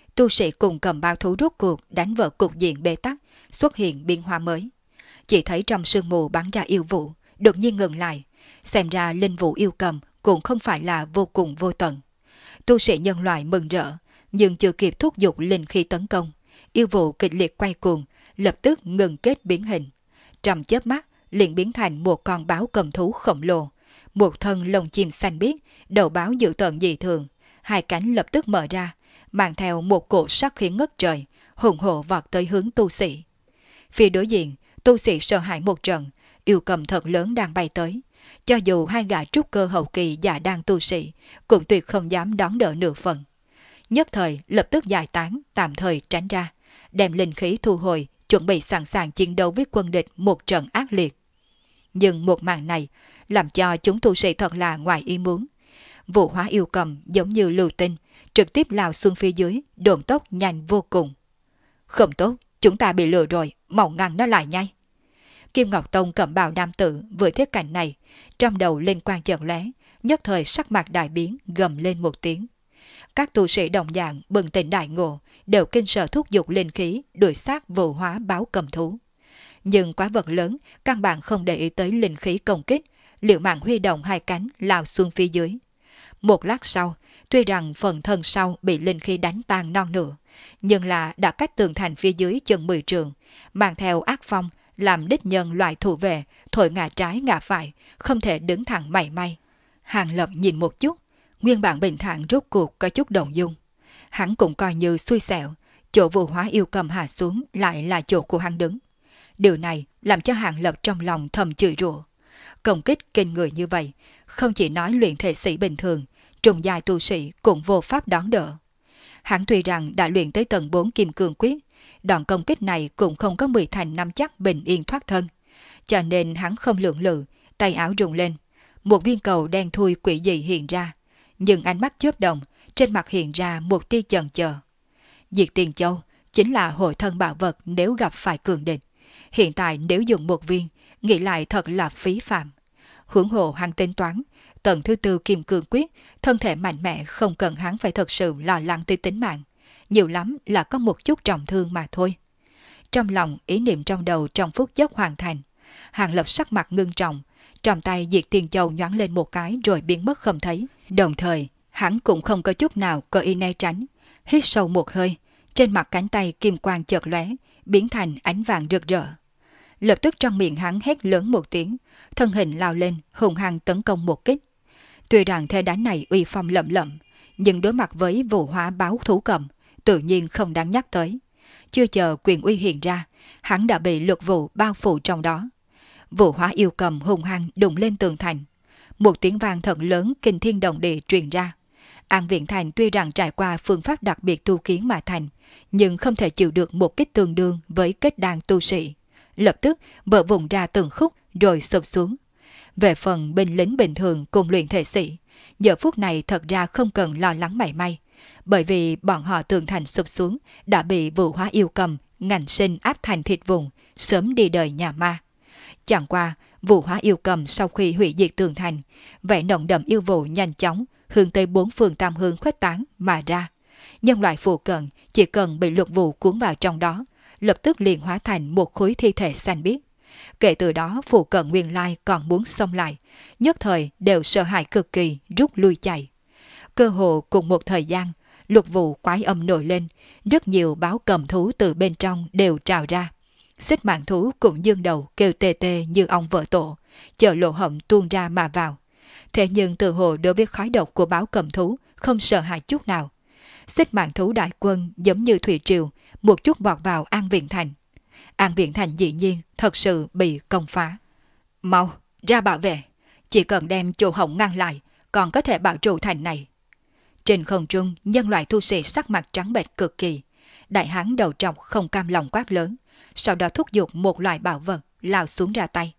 tu sĩ cùng cầm bao thú rốt cuộc đánh vỡ cục diện bế tắc, xuất hiện biến hóa mới. Chỉ thấy trong sương mù bắn ra yêu vụ, đột nhiên ngừng lại, xem ra linh vụ yêu cầm cũng không phải là vô cùng vô tận. Tu sĩ nhân loại mừng rỡ, nhưng chưa kịp thúc giục linh khí tấn công, yêu vụ kịch liệt quay cuồng, lập tức ngừng kết biến hình. Trong chớp mắt, liền biến thành một con báo cầm thú khổng lồ, một thân lông chim xanh biếc, đầu báo dữ tợn dị thường, hai cánh lập tức mở ra, mang theo một cổ sắc khí ngất trời, hùng hổ vọt tới hướng tu sĩ. Phía đối diện, tu sĩ sợ hãi một trận, yêu cầm thật lớn đang bay tới. Cho dù hai gã trúc cơ hậu kỳ và đang tu sĩ, cũng tuyệt không dám đón đỡ nửa phần. Nhất thời lập tức giải tán, tạm thời tránh ra, đem linh khí thu hồi, chuẩn bị sẵn sàng chiến đấu với quân địch một trận ác liệt. Nhưng một màn này làm cho chúng tu sĩ thật là ngoài ý muốn. Vụ hóa yêu cầm giống như lưu tinh, trực tiếp lao xuống phía dưới, độn tốc nhanh vô cùng. Không tốt, chúng ta bị lừa rồi, mau ngăn nó lại nhanh. Kim Ngọc Tông cẩm bào nam tử vừa thấy cảnh này, trong đầu linh quang chợt lóe, nhất thời sắc mặt đại biến, gầm lên một tiếng. Các tu sĩ đồng dạng bừng tỉnh đại ngộ, đều kinh sợ thúc giục linh khí đuổi sát vụ hóa báo cầm thú. Nhưng quái vật lớn căn bản không để ý tới linh khí công kích, liều mạng huy động hai cánh lao xuống phía dưới. Một lát sau, tuy rằng phần thân sau bị linh khí đánh tan non nửa, nhưng là đã cách tường thành phía dưới chừng 10 trượng, mang theo ác phong, làm đích nhân loại thủ vệ, thổi ngả trái ngả phải, không thể đứng thẳng mảy may. Hàng Lập nhìn một chút, nguyên bản bình thản rốt cuộc có chút động dung. Hắn cũng coi như xui xẻo, chỗ vụ hóa yêu cầm hạ xuống lại là chỗ của hắn đứng. Điều này làm cho Hàng Lập trong lòng thầm chửi rủa. Công kích kinh người như vậy, không chỉ nói luyện thể sĩ bình thường, trùng dài tu sĩ cũng vô pháp đón đỡ. Hắn tuy rằng đã luyện tới tầng 4 kim cương quyết, đòn công kích này cũng không có 10 thành nắm chắc bình yên thoát thân. Cho nên hắn không lưỡng lự, tay áo rung lên. Một viên cầu đen thui quỷ dị hiện ra, nhưng ánh mắt chớp động, trên mặt hiện ra một tia chần chờ. Diệt Tiền Châu chính là hội thân bảo vật nếu gặp phải cường địch. Hiện tại nếu dùng một viên, nghĩ lại thật là phí phạm. Huống hồ hắn tính toán, tầng thứ 4 kim cương quyết, thân thể mạnh mẽ không cần hắn phải thật sự lo lắng tới tính mạng. Nhiều lắm là có một chút trọng thương mà thôi. Trong lòng ý niệm trong đầu trong phút chốc hoàn thành. Hàng Lập sắc mặt ngưng trọng, trong tay Diệt Tiền Châu nhoáng lên một cái rồi biến mất không thấy. Đồng thời, hắn cũng không có chút nào có ý né tránh. Hít sâu một hơi, trên mặt cánh tay kim quang chợt lóe, biến thành ánh vàng rực rỡ. Lập tức trong miệng hắn hét lớn một tiếng, thân hình lao lên, hùng hăng tấn công một kích. Tuy rằng thế đánh này uy phong lậm lậm, nhưng đối mặt với vụ hóa báo thú cầm, tự nhiên không đáng nhắc tới. Chưa chờ quyền uy hiện ra, hắn đã bị luật vụ bao phủ trong đó. Vụ hóa yêu cầm hùng hăng đụng lên tường thành. Một tiếng vang thật lớn kinh thiên động địa truyền ra. An Viễn Thành tuy rằng trải qua phương pháp đặc biệt tu kiến mà thành, nhưng không thể chịu được một kích tương đương với kết đan tu sĩ. Lập tức vỡ vụn ra từng khúc rồi sụp xuống. Về phần binh lính bình thường cùng luyện thể sĩ, giờ phút này thật ra không cần lo lắng mảy may, bởi vì bọn họ tường thành sụp xuống đã bị vụ hóa yêu cầm ngành sinh áp thành thịt vụn, sớm đi đời nhà ma. Chẳng qua, vụ hóa yêu cầm sau khi hủy diệt tường thành, vẻ nồng đậm yêu vụ nhanh chóng hướng tới 4 phương tam hướng khuếch tán mà ra. Nhân loại phụ cận chỉ cần bị luật vụ cuốn vào trong đó, lập tức liền hóa thành một khối thi thể xanh biếc. Kể từ đó phụ cận nguyên lai còn muốn xông lại, nhất thời đều sợ hãi cực kỳ, rút lui chạy. Cơ hồ cùng một thời gian, luật vụ quái âm nổi lên, rất nhiều báo cầm thú từ bên trong đều trào ra. Xích mạng thú cũng dương đầu kêu tê tê như ong vỡ tổ, chờ lỗ hổng tuôn ra mà vào. Thế nhưng từ hồ đối với khói độc của báo cầm thú không sợ hãi chút nào. Xích mạng thú đại quân giống như thủy triều, một chút vọt vào An Viễn Thành. An Viễn Thành dĩ nhiên thật sự bị công phá. Mau, ra bảo vệ, chỉ cần đem chỗ hổng ngăn lại, còn có thể bảo trụ thành này. Trên không trung, nhân loại tu sĩ sắc mặt trắng bệch cực kỳ. Đại hán đầu trọc không cam lòng quát lớn, sau đó thúc giục một loại bảo vật lao xuống ra tay.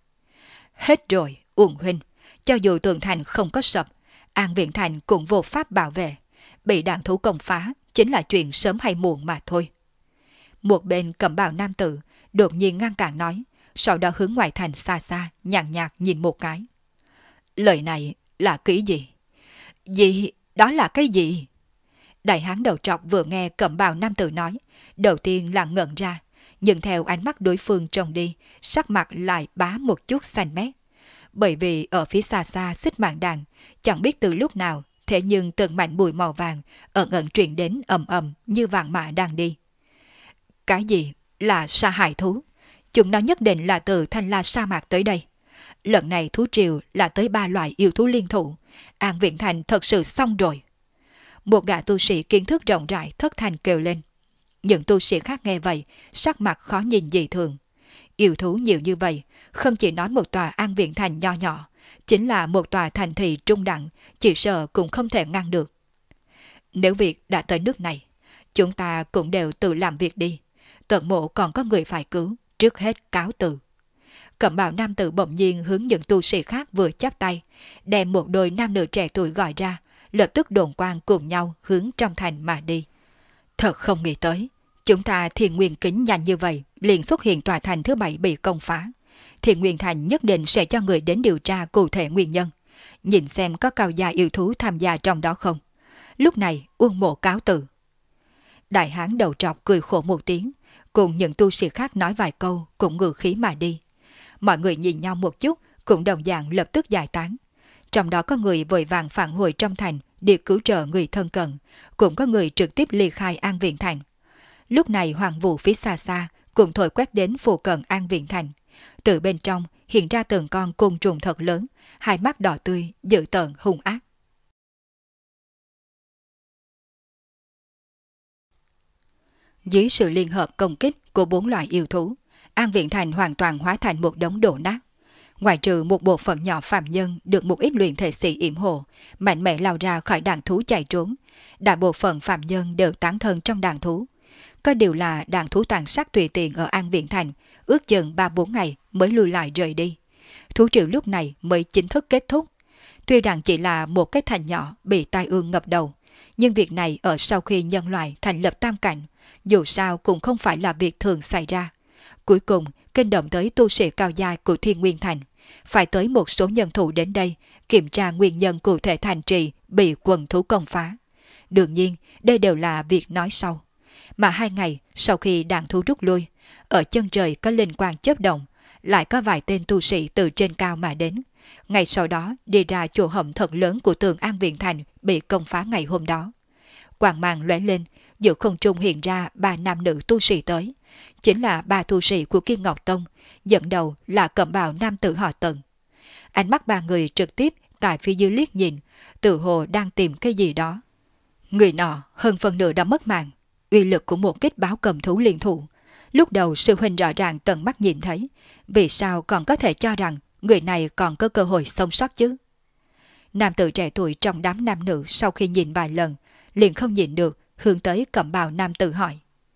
Hết rồi, Uông huynh, cho dù tường thành không có sập, An Viễn Thành cũng vô pháp bảo vệ. Bị đạn thú công phá chính là chuyện sớm hay muộn mà thôi. Một bên cẩm bào nam tử đột nhiên ngăn cản nói, sau đó hướng ngoài thành xa xa nhàn nhạt nhìn một cái. Lời này là cái gì? Đó là cái gì? Đại hán đầu trọc vừa nghe cẩm bào nam tử nói, đầu tiên là ngẩn ra, nhưng theo ánh mắt đối phương trông đi, sắc mặt lại bá một chút xanh mét. Bởi vì ở phía xa xa xích mạng đàn, chẳng biết từ lúc nào, thế nhưng từng mảnh bụi màu vàng ẩn ẩn truyền đến ầm ầm như vạn mã đang đi. Cái gì là sa hại thú? Chúng nó nhất định là từ Thanh La sa mạc tới đây. Lần này thú triều là tới 3 loại yêu thú liên thủ. An Viễn Thành thật sự xong rồi. Một gã tu sĩ kiến thức rộng rãi thất thanh kêu lên. Những tu sĩ khác nghe vậy, sắc mặt khó nhìn dị thường. Yêu thú nhiều như vậy, không chỉ nói một tòa An Viễn Thành nho nhỏ, chính là một tòa thành thị trung đẳng, chỉ sợ cũng không thể ngăn được. Nếu việc đã tới nước này, chúng ta cũng đều tự làm việc đi. Tận mộ còn có người phải cứu, trước hết cáo từ. Cẩm bào nam tử bỗng nhiên hướng những tu sĩ khác vừa chắp tay, đem một đôi nam nữ trẻ tuổi gọi ra, lập tức đồn quang cùng nhau hướng trong thành mà đi. Thật không nghĩ tới, chúng ta Thiên Nguyên Kính nhanh như vậy, liền xuất hiện tòa thành thứ 7 bị công phá. Thiên Nguyên Thành nhất định sẽ cho người đến điều tra cụ thể nguyên nhân, nhìn xem có cao gia yêu thú tham gia trong đó không. Lúc này Uông Mộ cáo từ. Đại hán đầu trọc cười khổ một tiếng, cùng những tu sĩ khác nói vài câu cũng ngự khí mà đi. Mọi người nhìn nhau một chút cũng đồng dạng lập tức giải tán. Trong đó có người vội vàng phản hồi trong thành để cứu trợ người thân cận, cũng có người trực tiếp ly khai An Viễn Thành. Lúc này Hoàng Vũ phía xa xa cũng thổi quét đến phụ cận An Viễn Thành. Từ bên trong hiện ra từng con côn trùng thật lớn, hai mắt đỏ tươi, dữ tợn hung ác. Dưới sự liên hợp công kích của 4 loại yêu thú, An Viễn Thành hoàn toàn hóa thành một đống đổ nát. Ngoài trừ một bộ phận nhỏ phạm nhân được một ít luyện thể sĩ yểm hộ, mạnh mẽ lao ra khỏi đàn thú chạy trốn, đại bộ phận phạm nhân đều tán thân trong đàn thú. Có điều là đàn thú tàn sát tùy tiện ở An Viễn Thành, ước chừng 3-4 ngày mới lui lại rời đi. Thú triều lúc này mới chính thức kết thúc. Tuy rằng chỉ là một cái thành nhỏ bị tai ương ngập đầu, nhưng việc này ở sau khi nhân loại thành lập tam cảnh, dù sao cũng không phải là việc thường xảy ra. Cuối cùng, kinh động tới tu sĩ cao giai của Thiên Nguyên Thành, phải tới một số nhân thủ đến đây kiểm tra nguyên nhân cụ thể thành trì bị quần thú công phá. Đương nhiên, đây đều là việc nói sau. Mà 2 ngày sau khi đàn thú rút lui, ở chân trời có linh quang chớp động, lại có vài tên tu sĩ từ trên cao mà đến. Ngày sau đó đi ra chỗ hổng thật lớn của tường An Viễn Thành bị công phá ngày hôm đó. Quang mang lóe lên, giữa không trung hiện ra 3 nam nữ tu sĩ tới. Chính là 3 tu sĩ của Kim Ngọc Tông, dẫn đầu là cẩm bào nam tử họ Tần. Ánh mắt 3 người trực tiếp tại phía dưới liếc nhìn, tự hồ đang tìm cái gì đó. Người nọ hơn phần nửa đã mất mạng, uy lực của một kích báo cầm thú liên thủ. Lúc đầu sư huynh rõ ràng tận mắt nhìn thấy, vì sao còn có thể cho rằng người này còn có cơ hội sống sót chứ? Nam tử trẻ tuổi trong đám nam nữ sau khi nhìn vài lần, liền không nhìn được, hướng tới cẩm bào nam tử hỏi.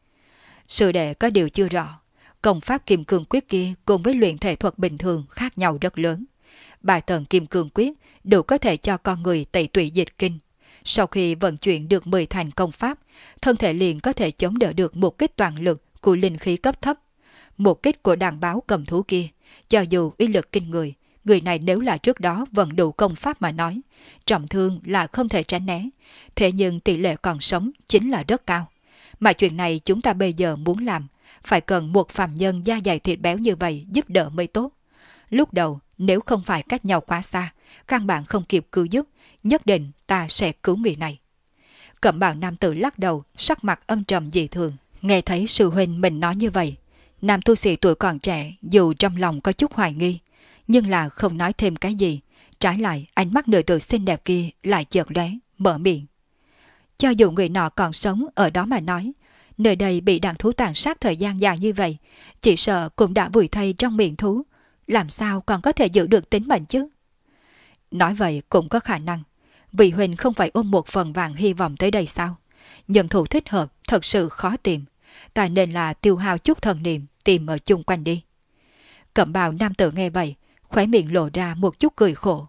Sư đệ có điều chưa rõ, công pháp kim cương quyết kia cùng với luyện thể thuật bình thường khác nhau rất lớn. 3 tầng kim cương quyết đủ có thể cho con người tẩy tủy dịch kinh. Sau khi vận chuyển được 10 thành công pháp, thân thể liền có thể chống đỡ được một kích toàn lực của linh khí cấp thấp. Một kích của đàn báo cầm thú kia, cho dù uy lực kinh người này nếu là trước đó vận đủ công pháp mà nói, trọng thương là không thể tránh né. Thế nhưng tỷ lệ còn sống chính là rất cao. Mà chuyện này chúng ta bây giờ muốn làm, phải cần một phàm nhân da dày thịt béo như vậy giúp đỡ mới tốt. Lúc đầu, nếu không phải cách nhau quá xa, căn bản không kịp cứu giúp, nhất định ta sẽ cứu người này. Cẩm bào nam tử lắc đầu, sắc mặt âm trầm dị thường. Nghe thấy sư huynh mình nói như vậy, nam tu sĩ tuổi còn trẻ dù trong lòng có chút hoài nghi, nhưng là không nói thêm cái gì. Trái lại, ánh mắt nữ tử xinh đẹp kia lại chợt lóe, mở miệng. Cho dù người nọ còn sống ở đó mà nói, nơi đây bị đàn thú tàn sát thời gian dài như vậy, chỉ sợ cũng đã vùi thây trong miệng thú, làm sao còn có thể giữ được tính mệnh chứ? Nói vậy cũng có khả năng, vị huynh không phải ôm một phần vàng hy vọng tới đây sao? Nhân thủ thích hợp thật sự khó tìm, ta nên là tiêu hao chút thần niệm tìm ở chung quanh đi. Cẩm bào nam tử nghe vậy, khóe miệng lộ ra một chút cười khổ.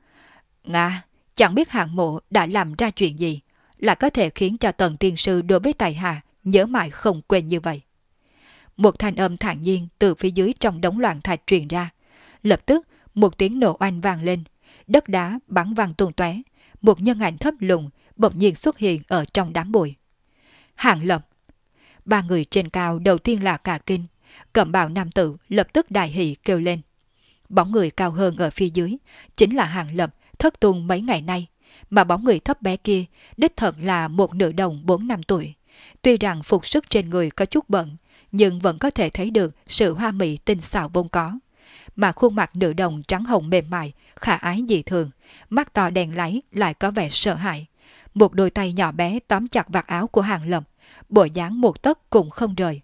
Nga, chẳng biết hạng mộ đã làm ra chuyện gì, là có thể khiến cho Tần tiên sư đối với tài hạ nhớ mãi không quên như vậy. Một thanh âm thản nhiên từ phía dưới trong đống loạn thạch truyền ra. Lập tức một tiếng nổ oanh vang lên, đất đá bắn văng tung tóe, một nhân ảnh thấp lùn bỗng nhiên xuất hiện ở trong đám bụi. Hàng Lập. Ba người trên cao đầu tiên là cả kinh, cẩm bào nam tử lập tức đại hỉ kêu lên. Bóng người cao hơn ở phía dưới chính là Hàng Lập thất tung mấy ngày nay, mà bóng người thấp bé kia đích thật là một nữ đồng 4 năm tuổi. Tuy rằng phục sức trên người có chút bận, nhưng vẫn có thể thấy được sự hoa mỹ tinh xảo vốn có. Mà khuôn mặt nữ đồng trắng hồng mềm mại, khả ái dị thường, mắt to đen láy lại có vẻ sợ hãi. Một đôi tay nhỏ bé tóm chặt vạt áo của Hàng Lập, bộ dáng một tấc cũng không rời.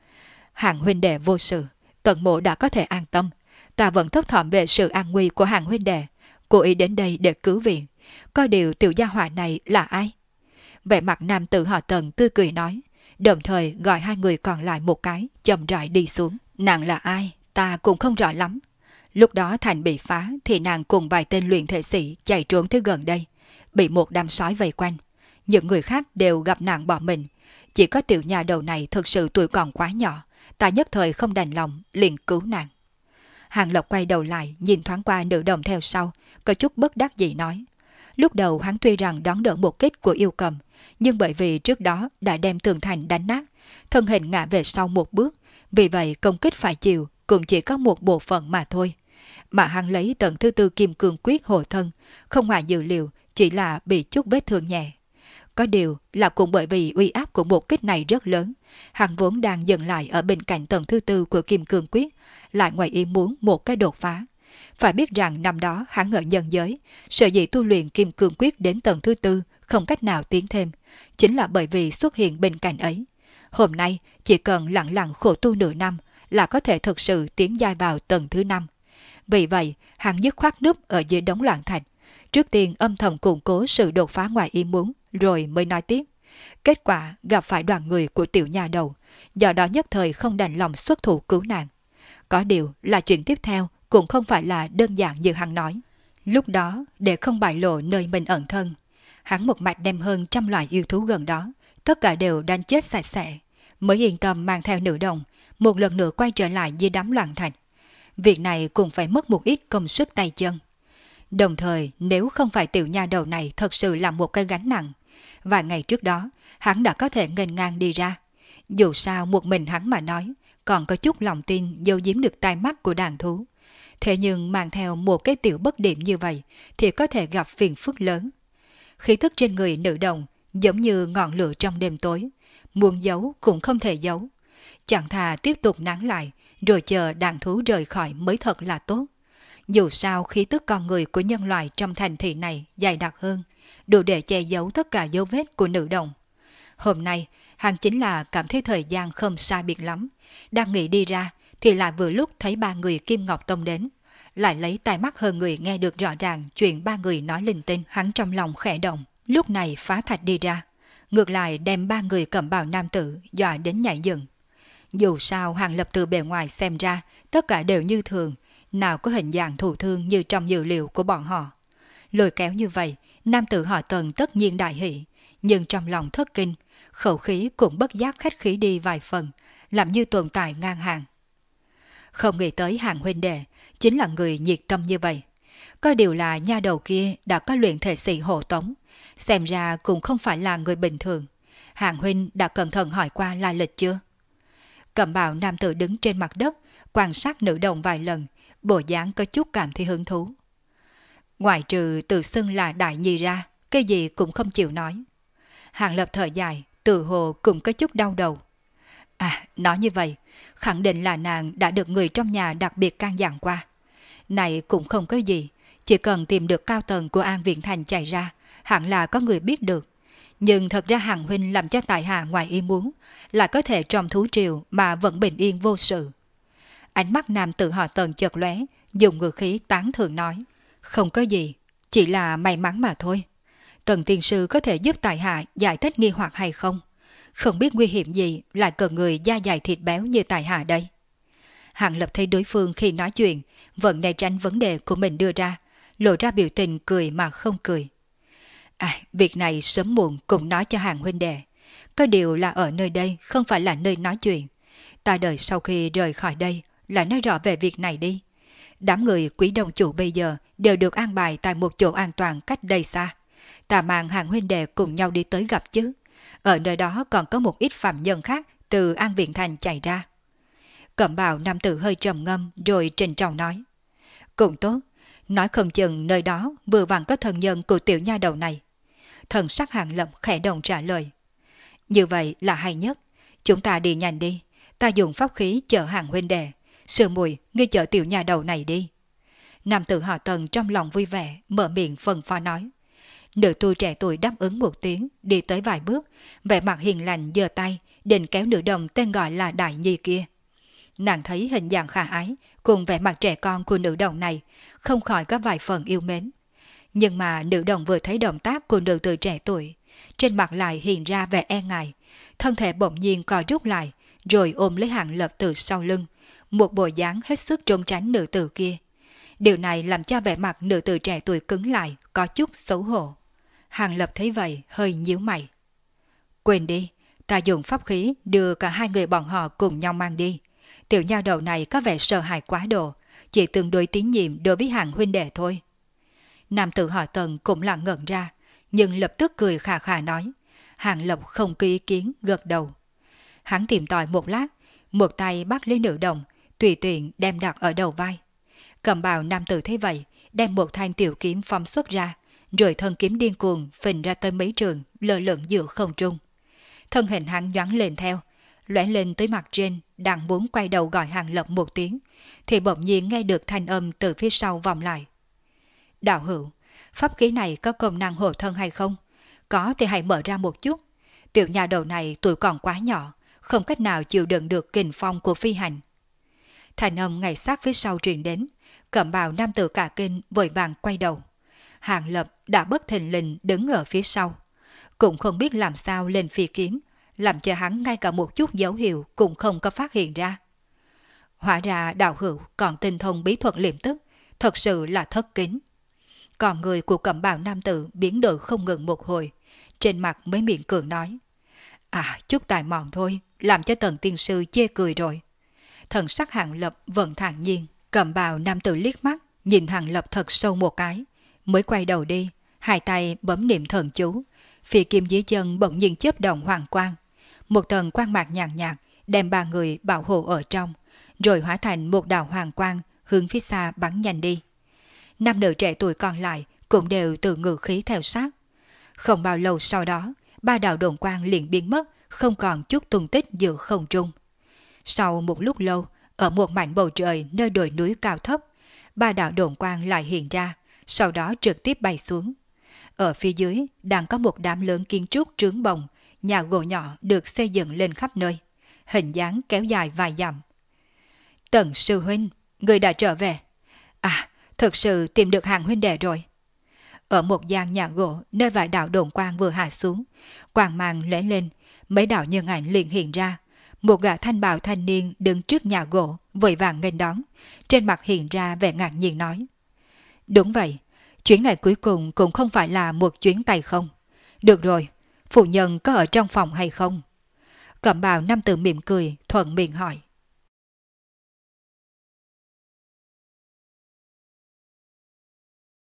Hàng huynh đệ vô sự, Tần Mộ đã có thể an tâm. Ta vẫn thấp thỏm về sự an nguy của Hàng huynh đệ, cố ý đến đây để cứu viện. Coi điều tiểu gia hỏa này là ai? Vẻ mặt nam tử họ Tần tươi cười nói, đồng thời gọi hai người còn lại một cái, chậm rãi đi xuống. Nàng là ai? Ta cũng không rõ lắm. Lúc đó thành bị phá thì nàng cùng vài tên luyện thể sĩ chạy trốn tới gần đây, bị một đám sói vây quanh. Những người khác đều gặp nạn bỏ mình. Chỉ có tiểu nhà đầu này thực sự tuổi còn quá nhỏ, ta nhất thời không đành lòng liền cứu nàng. Hàng Lập quay đầu lại nhìn thoáng qua nữ đồng theo sau, có chút bất đắc dĩ nói. Lúc đầu hắn tuy rằng đón đỡ một kích của yêu cầm, nhưng bởi vì trước đó đã đem tường thành đánh nát, thân hình ngã về sau một bước, vì vậy công kích phải chịu cũng chỉ có một bộ phận mà thôi. Mà hắn lấy tầng thứ tư kim cương quyết hộ thân, không ngoài dự liệu chỉ là bị chút vết thương nhẹ. Có điều là cũng bởi vì uy áp của một kích này rất lớn, hắn vốn đang dừng lại ở bên cạnh tầng thứ tư của kim cương quyết, lại ngoài ý muốn một cái đột phá. Phải biết rằng năm đó hắn ở nhân giới, sở dĩ tu luyện kim cương quyết đến tầng thứ tư không cách nào tiến thêm, chính là bởi vì xuất hiện bên cạnh ấy. Hôm nay chỉ cần lặng lặng khổ tu nửa năm là có thể thực sự tiến giai vào tầng thứ 5. Vì vậy, hắn dứt khoát núp ở dưới đống loạn thạch, trước tiên âm thầm củng cố sự đột phá ngoài ý muốn, rồi mới nói tiếp. Kết quả gặp phải đoàn người của tiểu nhà đầu, do đó nhất thời không đành lòng xuất thủ cứu nàng. Có điều là chuyện tiếp theo cũng không phải là đơn giản như hắn nói. Lúc đó, để không bại lộ nơi mình ẩn thân, hắn một mạch đem hơn 100 loại yêu thú gần đó, tất cả đều đánh chết sạch sẽ, mới yên tâm mang theo nữ đồng, một lần nữa quay trở lại dưới đám loạn thạch. Việc này cũng phải mất một ít công sức tay chân. Đồng thời, nếu không phải tiểu nha đầu này thật sự là một cái gánh nặng, vài ngày trước đó, hắn đã có thể nghênh ngang đi ra. Dù sao một mình hắn mà nói, còn có chút lòng tin giấu giếm được tai mắt của đàn thú. Thế nhưng mang theo một cái tiểu bất điểm như vậy thì có thể gặp phiền phức lớn. Khí thức trên người nữ đồng giống như ngọn lửa trong đêm tối, muốn giấu cũng không thể giấu. Chẳng thà tiếp tục nán lại, rồi chờ đàn thú rời khỏi mới thật là tốt. Dù sao khí tức con người của nhân loại trong thành thị này dày đặc hơn, đủ để che giấu tất cả dấu vết của nữ đồng. Hôm nay, hắn chính là cảm thấy thời gian không sai biệt lắm, đang nghĩ đi ra thì lại vừa lúc thấy ba người Kim Ngọc Tông đến, lại lấy tai mắt hơn người nghe được rõ ràng chuyện ba người nói linh tinh. Hắn trong lòng khẽ động, lúc này phá thạch đi ra, ngược lại đem ba người cẩm bào nam tử dọa đến nhảy dựng. Dù sao Hàng Lập từ bề ngoài xem ra tất cả đều như thường, nào có hình dạng thụ thương như trong dữ liệu của bọn họ. Lôi kéo như vậy, nam tử họ Tần tất nhiên đại hỷ, nhưng trong lòng thất kinh, khẩu khí cũng bất giác khách khí đi vài phần, làm như tồn tại ngang hàng. Không nghĩ tới Hàng huynh đệ chính là người nhiệt tâm như vậy. Có điều là nha đầu kia đã có luyện thể sĩ hộ tống, xem ra cũng không phải là người bình thường. Hàng huynh đã cẩn thận hỏi qua lai lịch chưa? Cẩm bào nam tử đứng trên mặt đất, quan sát nữ đồng vài lần, bộ dáng có chút cảm thấy hứng thú. Ngoài trừ tự xưng là đại nhi ra, cái gì cũng không chịu nói. Hàng Lập thở dài, tự hồ cũng có chút đau đầu. À, nói như vậy, khẳng định là nàng đã được người trong nhà đặc biệt can dặn qua. Này cũng không có gì, chỉ cần tìm được cao tầng của An Viện Thành chạy ra, hẳn là có người biết được. Nhưng thật ra Hàng huynh làm cho tại hạ ngoài ý muốn, là có thể trong thú triều mà vẫn bình yên vô sự. Ánh mắt nam tử họ Tần chợt lóe, dùng ngữ khí tán thưởng nói. Không có gì, chỉ là may mắn mà thôi. Tần tiên sư có thể giúp tại hạ giải thích nghi hoặc hay không? Không biết nguy hiểm gì lại cần người da dày thịt béo như tại hạ đây. Hàng Lập thấy đối phương khi nói chuyện vẫn né tránh vấn đề của mình đưa ra, lộ ra biểu tình cười mà không cười. À, việc này sớm muộn cũng nói cho Hàng huynh đệ. Có điều là ở nơi đây không phải là nơi nói chuyện. Ta đợi sau khi rời khỏi đây lại nói rõ về việc này đi. Đám người Quý Đông Chủ bây giờ đều được an bài tại một chỗ an toàn cách đây xa. Ta mang Hàng huynh đệ cùng nhau đi tới gặp chứ. Ở nơi đó còn có một ít phạm nhân khác từ An Viện Thành chạy ra. Cẩm bào nam tử hơi trầm ngâm rồi trịnh trọng nói. Cũng tốt, nói không chừng nơi đó vừa vặn có thân nhân của tiểu nha đầu này. Thần sắc Hàng Lập khẽ động trả lời. Như vậy là hay nhất, chúng ta đi nhanh đi, ta dùng pháp khí chở Hàng huynh đệ, Sư Mùi ngươi chở tiểu nha đầu này đi. Nam tử họ Tần trong lòng vui vẻ, mở miệng phân phó nói. Nữ tu trẻ tuổi đáp ứng một tiếng, đi tới vài bước, vẻ mặt hiền lành giơ tay, định kéo nữ đồng tên gọi là Đại Nhi kia. Nàng thấy hình dạng khả ái, cùng vẻ mặt trẻ con của nữ đồng này, không khỏi có vài phần yêu mến. Nhưng mà nữ đồng vừa thấy động tác của nữ tử trẻ tuổi, trên mặt lại hiện ra vẻ e ngại, thân thể bỗng nhiên co rút lại, rồi ôm lấy Hàng Lập từ sau lưng, một bộ dáng hết sức trốn tránh nữ tử kia. Điều này làm cho vẻ mặt nữ tử trẻ tuổi cứng lại, có chút xấu hổ. Hàng Lập thấy vậy, hơi nhíu mày. Quên đi, ta dùng pháp khí đưa cả hai người bọn họ cùng nhau mang đi. Tiểu nha đầu này có vẻ sợ hãi quá độ, chỉ tương đối tín nhiệm đối với Hàng huynh đệ thôi. Nam tử họ Tần cũng là ngẩn ra, nhưng lập tức cười khà khà nói. Hàng Lập không có ý kiến, gật đầu. Hắn tìm tòi một lát, một tay bắt lấy nữ đồng, tùy tiện đem đặt ở đầu vai. Cầm bào nam tử thấy vậy, đem một thanh tiểu kiếm phóng xuất ra, rồi thân kiếm điên cuồng phình ra tới mấy trường, lơ lửng giữa không trung. Thân hình hắn nhoáng lên theo, lóe lên tới mặt trên, đang muốn quay đầu gọi Hàng Lập một tiếng, thì bỗng nhiên nghe được thanh âm từ phía sau vọng lại. Đạo hữu, pháp khí này có công năng hộ thân hay không? Có thì hãy mở ra một chút. Tiểu nhà đầu này tuổi còn quá nhỏ, không cách nào chịu đựng được kình phong của phi hành. Thanh âm ngay sát phía sau truyền đến, cẩm bào nam tử cả kinh vội vàng quay đầu. Hàng Lập đã bất thình lình đứng ở phía sau, cũng không biết làm sao lên phi kiếm, làm cho hắn ngay cả một chút dấu hiệu cũng không có phát hiện ra. Hóa ra đạo hữu còn tinh thông bí thuật liệm tức, thật sự là thất kính. Còn người của cẩm bào nam tử biến đổi không ngừng một hồi, trên mặt mới miệng cười nói. À, chút tài mọn thôi, làm cho Tần tiên sư chê cười rồi. Thần sắc Hàng Lập vẫn thản nhiên, cẩm bào nam tử liếc mắt, nhìn Hàng Lập thật sâu một cái, mới quay đầu đi, hai tay bấm niệm thần chú, phi kim dưới chân bỗng nhiên chớp động hoàng quang, một tầng quang mạc nhàn nhạt đem ba người bảo hộ ở trong, rồi hóa thành một đạo hoàng quang hướng phía xa bắn nhanh đi. Nam nữ trẻ tuổi còn lại cũng đều tự ngự khí theo sát. Không bao lâu sau đó, ba đạo đồn quang liền biến mất, không còn chút tung tích giữa không trung. Sau một lúc lâu, ở một mảnh bầu trời nơi đồi núi cao thấp, ba đạo đồn quang lại hiện ra, sau đó trực tiếp bay xuống. Ở phía dưới đang có một đám lớn kiến trúc trướng bồng, nhà gỗ nhỏ được xây dựng lên khắp nơi, hình dáng kéo dài vài dặm. Tần sư huynh, người đã trở về. À, thực sự tìm được Hàng huynh đệ rồi. Ở một gian nhà gỗ nơi vài đạo đồn quang vừa hạ xuống, quang mang lóe lên, mấy đạo nhân ảnh liền hiện ra. Một gã thanh bào thanh niên đứng trước nhà gỗ, vội vàng nghênh đón, trên mặt hiện ra vẻ ngạc nhiên nói. Đúng vậy, chuyến này cuối cùng cũng không phải là một chuyến tay không. Được rồi, phụ nhân có ở trong phòng hay không? Cẩm bào nam tử mỉm cười, thuận miệng hỏi.